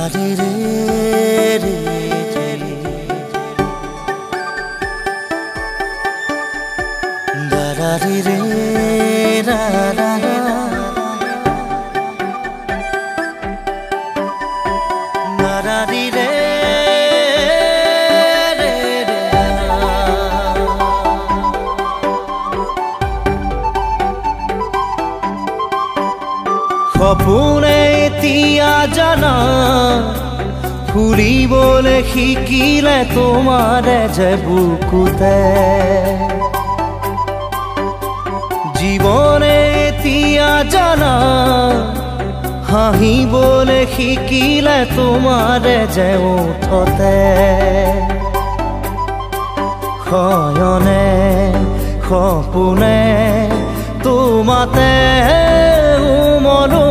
সপোনে এতিয়া জানা ফুৰিবলৈ শিকিলে তোমাৰে যে বুকুতে জীৱনে এতিয়া জানা হাঁহিবলৈ শিকিলে তোমাৰে যে ওঠতে শয়নে সপোনে তোমাতে মনো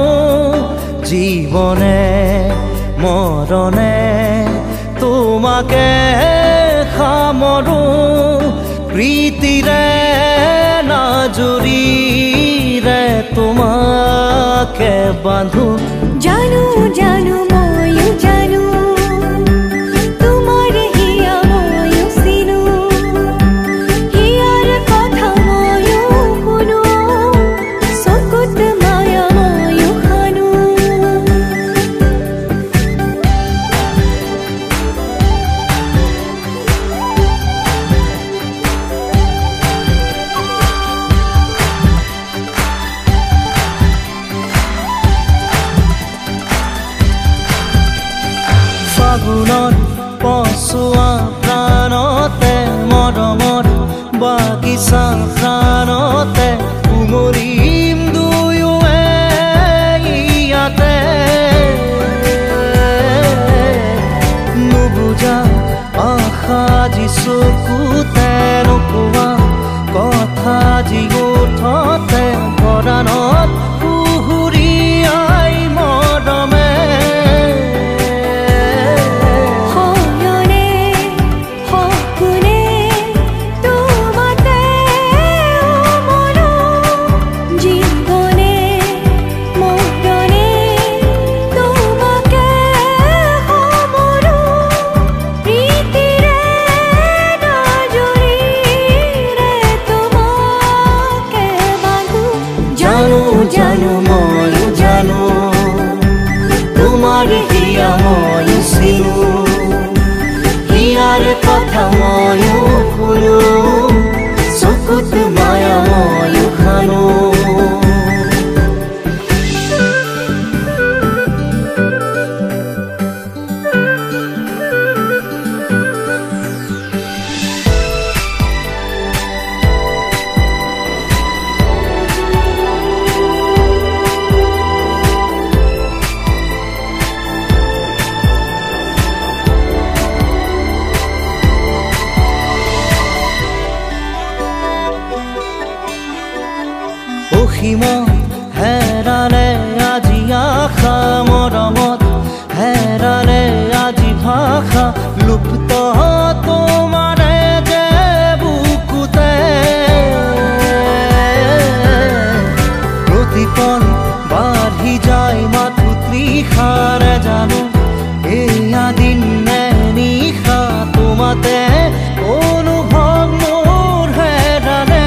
জীবনে মরণে তোমাকে সামৰো প্ৰীতিৰে নাজুৰিৰে তোমাকে বান্ধো জানো জানো ময়ো জানো তোমাৰ হিয়া ময়ো চিনো হিয়াৰ কথা ময়ো শুনো চকুত মায়া ময়ো খানো ফাগুনত পচোৱা প্ৰাণতে মৰমৰ বাগিচা প্ৰাণতে উমৰিম দুয়োৱে ইয়াতে নুবুজা আশা যি চকুতে নোকোৱা কথা যি ওঠতে পৰাণত পুহুৰীয়াই মৰমে জানো ময়ো জানো তোমাৰ হিয়া ময়ো চিনো হিয়াৰ কথা ময়ো শুনো চকুত মায়া ময়ো খানো অসীমত হেৰালে আজি আশা মৰমত হেৰালে আজি ভাষা লুপ্ত তোমাৰে যে বুকুতে প্ৰতিপল বাঢ়ি যায় মাথো তৃষাৰে জানো এয়া দিন নে নিশা তোমাতে অনুভৱ মোৰ হেৰালে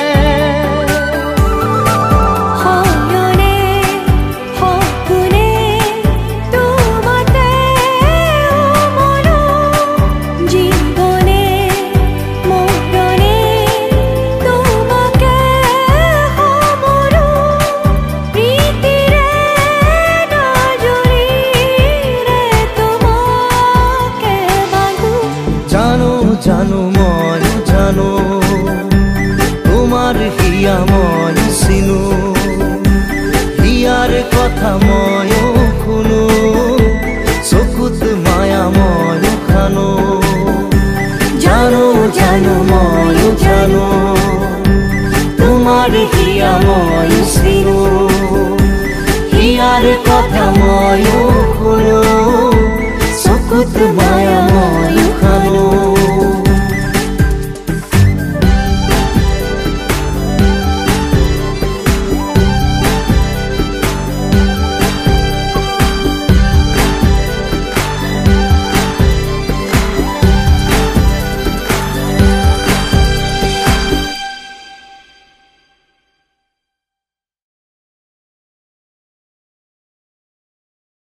জানো ময়ো জানো তোমাৰ হিয়া ময়ো চিনো হিয়াৰ কথা ময়ো শুনো চকুত মায়া ময়ো খানো জানো জানো ময়ো জানো তোমাৰ হিয়া ময়ো চিনো হিয়াৰ কথা ময়ো শুনো চকুত মায়া ময়ো খানো